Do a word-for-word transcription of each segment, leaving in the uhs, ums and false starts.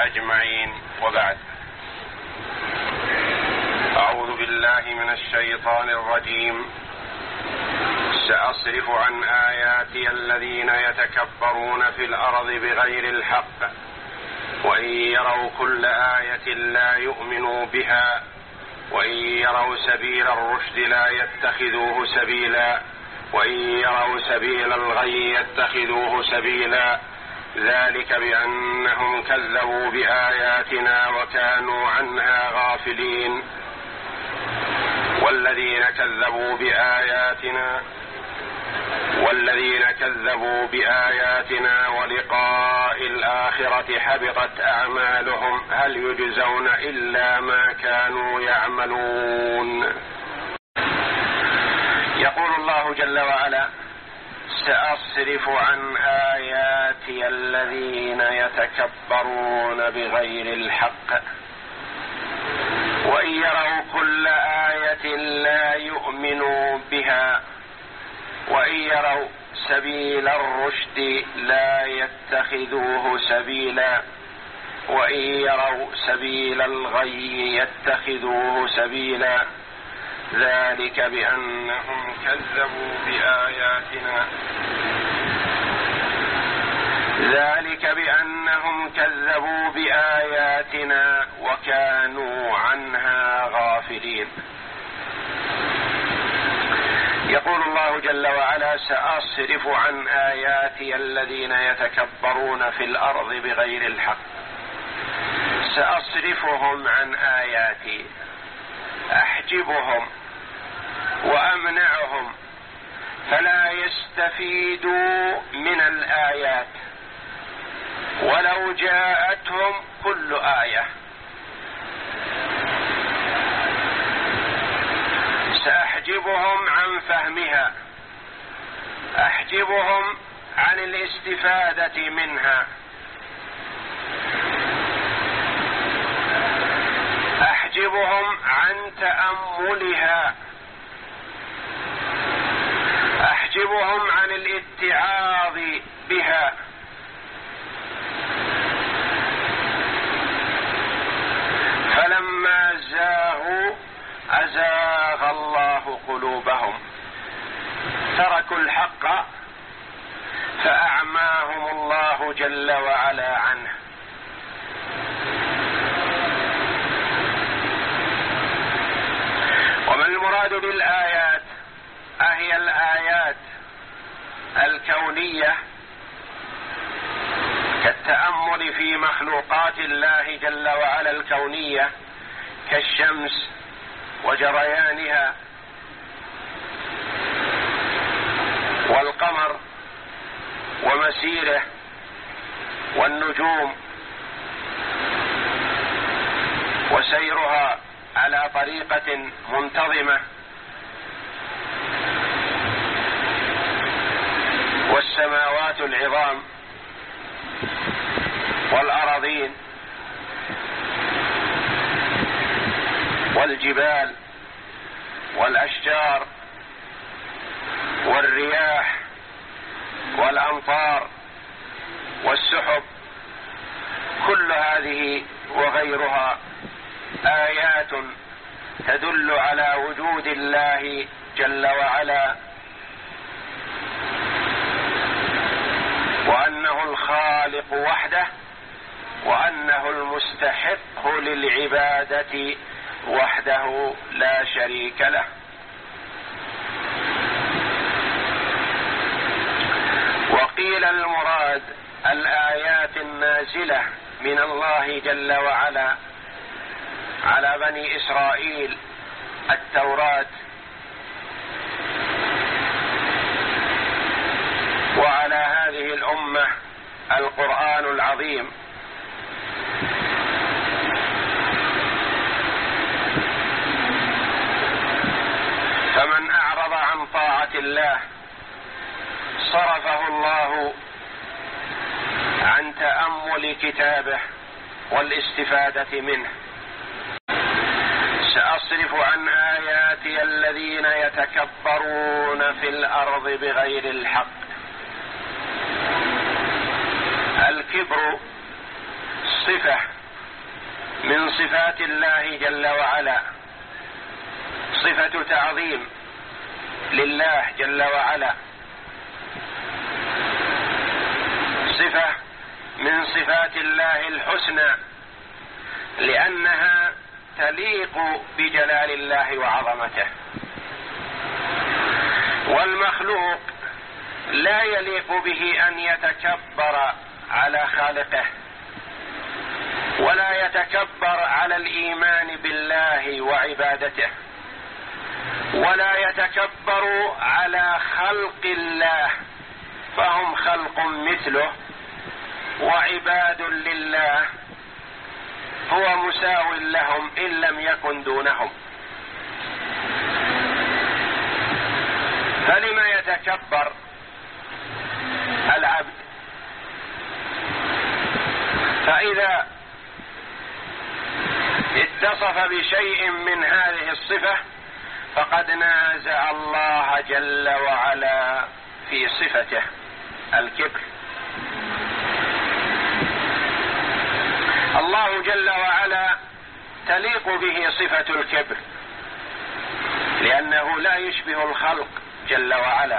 أجمعين، وبعد. أعوذ بالله من الشيطان الرجيم. سأصرف عن آياتي الذين يتكبرون في الأرض بغير الحق وإن يروا كل آية لا يؤمنوا بها وإن يروا سبيل الرشد لا يتخذوه سبيلا وإن يروا سبيل الغي يتخذوه سبيلا ذلك بأنهم كذبوا بآياتنا وكانوا عنها غافلين. والذين كذبوا بآياتنا والذين كذبوا بآياتنا ولقاء الآخرة حبطت أعمالهم هل يجزون إلا ما كانوا يعملون. يقول الله جل وعلا: سأصرف عن آياتي الذين يتكبرون بغير الحق وإن يروا كل آية لا يؤمنوا بها وإن يروا سبيل الرشد لا يتخذوه سبيلا وإن يروا سبيل الغي يتخذوه سبيلا ذلك بأنهم كذبوا بآياتنا ذلك بأنهم كذبوا بآياتنا وكانوا عنها غافلين. يقول الله جل وعلا: سأصرف عن آياتي الذين يتكبرون في الأرض بغير الحق. سأصرفهم عن آياتي، أحجبهم وأمنعهم فلا يستفيدوا من الآيات ولو جاءتهم كل آية. سأحجبهم عن فهمها، أحجبهم عن الاستفادة منها، أحجبهم عن تأملها، أحجبهم عن الاتعاظ بها. فلما زاغوا أزاغ الله قلوبهم، تركوا الحق فأعماهم الله جل وعلا عنه. وما المراد بالآيات؟ أهي الآيات الكونية كالتأمل في مخلوقات الله جل وعلا الكونية كالشمس وجريانها والقمر ومسيره والنجوم وسيرها على طريقة منتظمة، والسماوات العظام والأراضين والجبال والأشجار والرياح والأمطار والسحب، كل هذه وغيرها آيات تدل على وجود الله جل وعلا وأنه الخالق وحده وأنه المستحق للعبادة وحده لا شريك له. وقيل المراد الآيات النازلة من الله جل وعلا على بني إسرائيل التوراة، وعلى هذه الأمة القرآن العظيم. فمن أعرض عن طاعة الله صرفه الله عن تأمل كتابه والاستفادة منه. سأصرف عن آياتي الذين يتكبرون في الأرض بغير الحق. الكبر صفة من صفات الله جل وعلا صفة تعظيم لله جل وعلا، صفة من صفات الله الحسنى لأنها تليق بجلال الله وعظمته، والمخلوق لا يليق به أن يتكبر على خالقه، ولا يتكبر على الإيمان بالله وعبادته، ولا يتكبر على خلق الله، فهم خلق مثله وعباد لله، هو مساو لهم إن لم يكن دونهم، فلما يتكبر العبد؟ فإذا اتصف بشيء من هذه الصفة فقد نازع الله جل وعلا في صفته الكبر. الله جل وعلا تليق به صفة الكبر لأنه لا يشبه الخلق جل وعلا،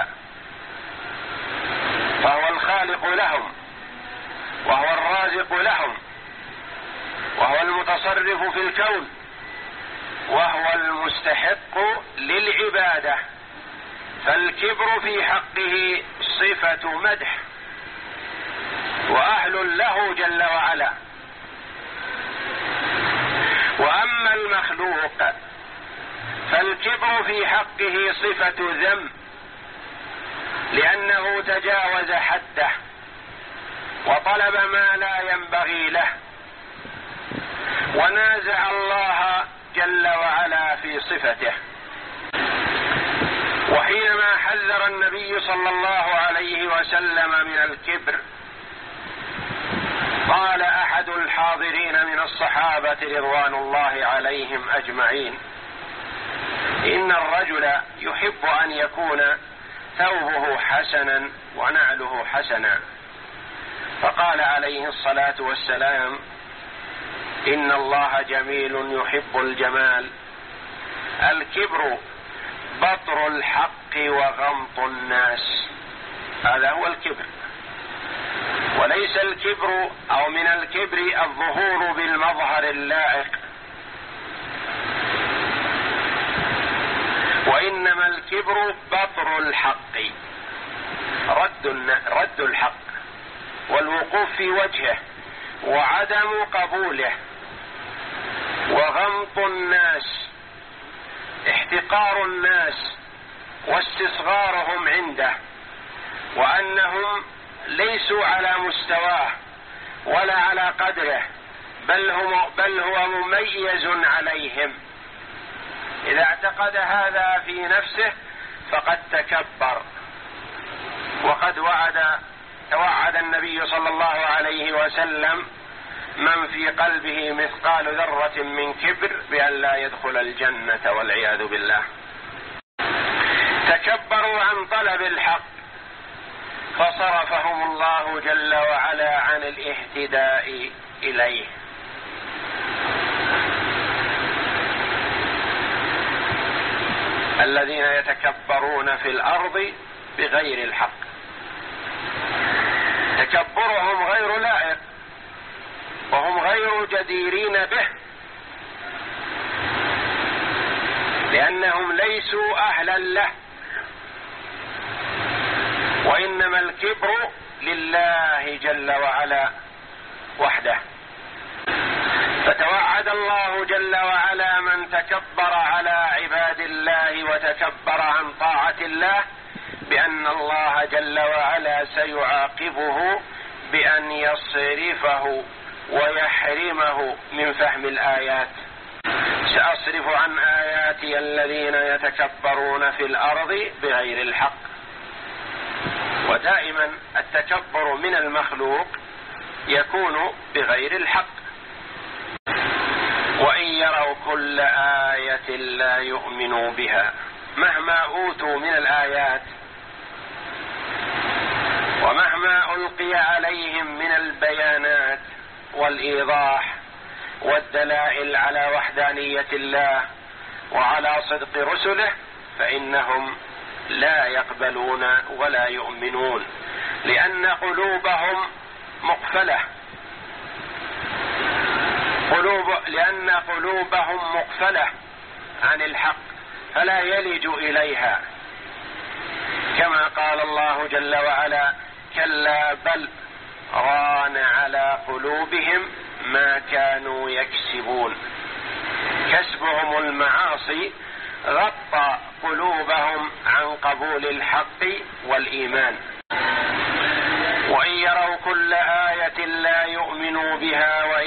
فهو الخالق لهم وهو الرازق لهم وهو المتصرف في الكون وهو المستحق للعبادة، فالكبر في حقه صفة مدح وأهل له جل وعلا. وأما المخلوق فالكبر في حقه صفة ذم لأنه تجاوز حده وطلب ما لا ينبغي له ونازع الله جل وعلا في صفته. وحينما حذر النبي صلى الله عليه وسلم من الكبر قال أحد الحاضرين من الصحابة رضوان الله عليهم أجمعين: إن الرجل يحب أن يكون ثوبه حسنا ونعله حسنا، فقال عليه الصلاة والسلام: إن الله جميل يحب الجمال. الكبر بطر الحق وغمط الناس، هذا هو الكبر، وليس الكبر أو من الكبر الظهور بالمظهر اللائق، وإنما الكبر بطر الحق، رد رد الحق والوقوف في وجهه وعدم قبوله، وغمط الناس احتقار الناس واستصغارهم عنده، وأنهم ليسوا على مستواه ولا على قدره، بل هو, بل هو مميز عليهم. إذا اعتقد هذا في نفسه فقد تكبر. وقد وعد توعد النبي صلى الله عليه وسلم من في قلبه مثقال ذرة من كبر بأن لا يدخل الجنة والعياذ بالله. تكبروا عن طلب الحق فصرفهم الله جل وعلا عن الاهتداء إليه. الذين يتكبرون في الأرض بغير الحق، تكبرهم غير لائق وهم غير جديرين به، لأنهم ليسوا أهلا له، وإنما الكبر لله جل وعلا وحده. فتوعد الله جل وعلا من تكبر على عباد الله وتكبر عن طاعة الله بأن الله جل وعلا سيعاقبه بأن يصرفه ويحرمه من فهم الآيات. سأصرف عن آياتي الذين يتكبرون في الأرض بغير الحق. ودائما التكبر من المخلوق يكون بغير الحق. وإن يروا كل آية لا يؤمنوا بها، مهما أوتوا من الآيات ومهما ألقي عليهم من البيانات والإيضاح والدلائل على وحدانية الله وعلى صدق رسله فإنهم لا يقبلون ولا يؤمنون، لأن قلوبهم مقفلة قلوب لأن قلوبهم مقفلة عن الحق فلا يلج إليها، كما قال الله جل وعلا: كلا بل ران على قلوبهم ما كانوا يكسبون. كسبهم المعاصي غطى قلوبهم عن قبول الحق والإيمان. وإن يروا كل آية لا يؤمنوا بها وإن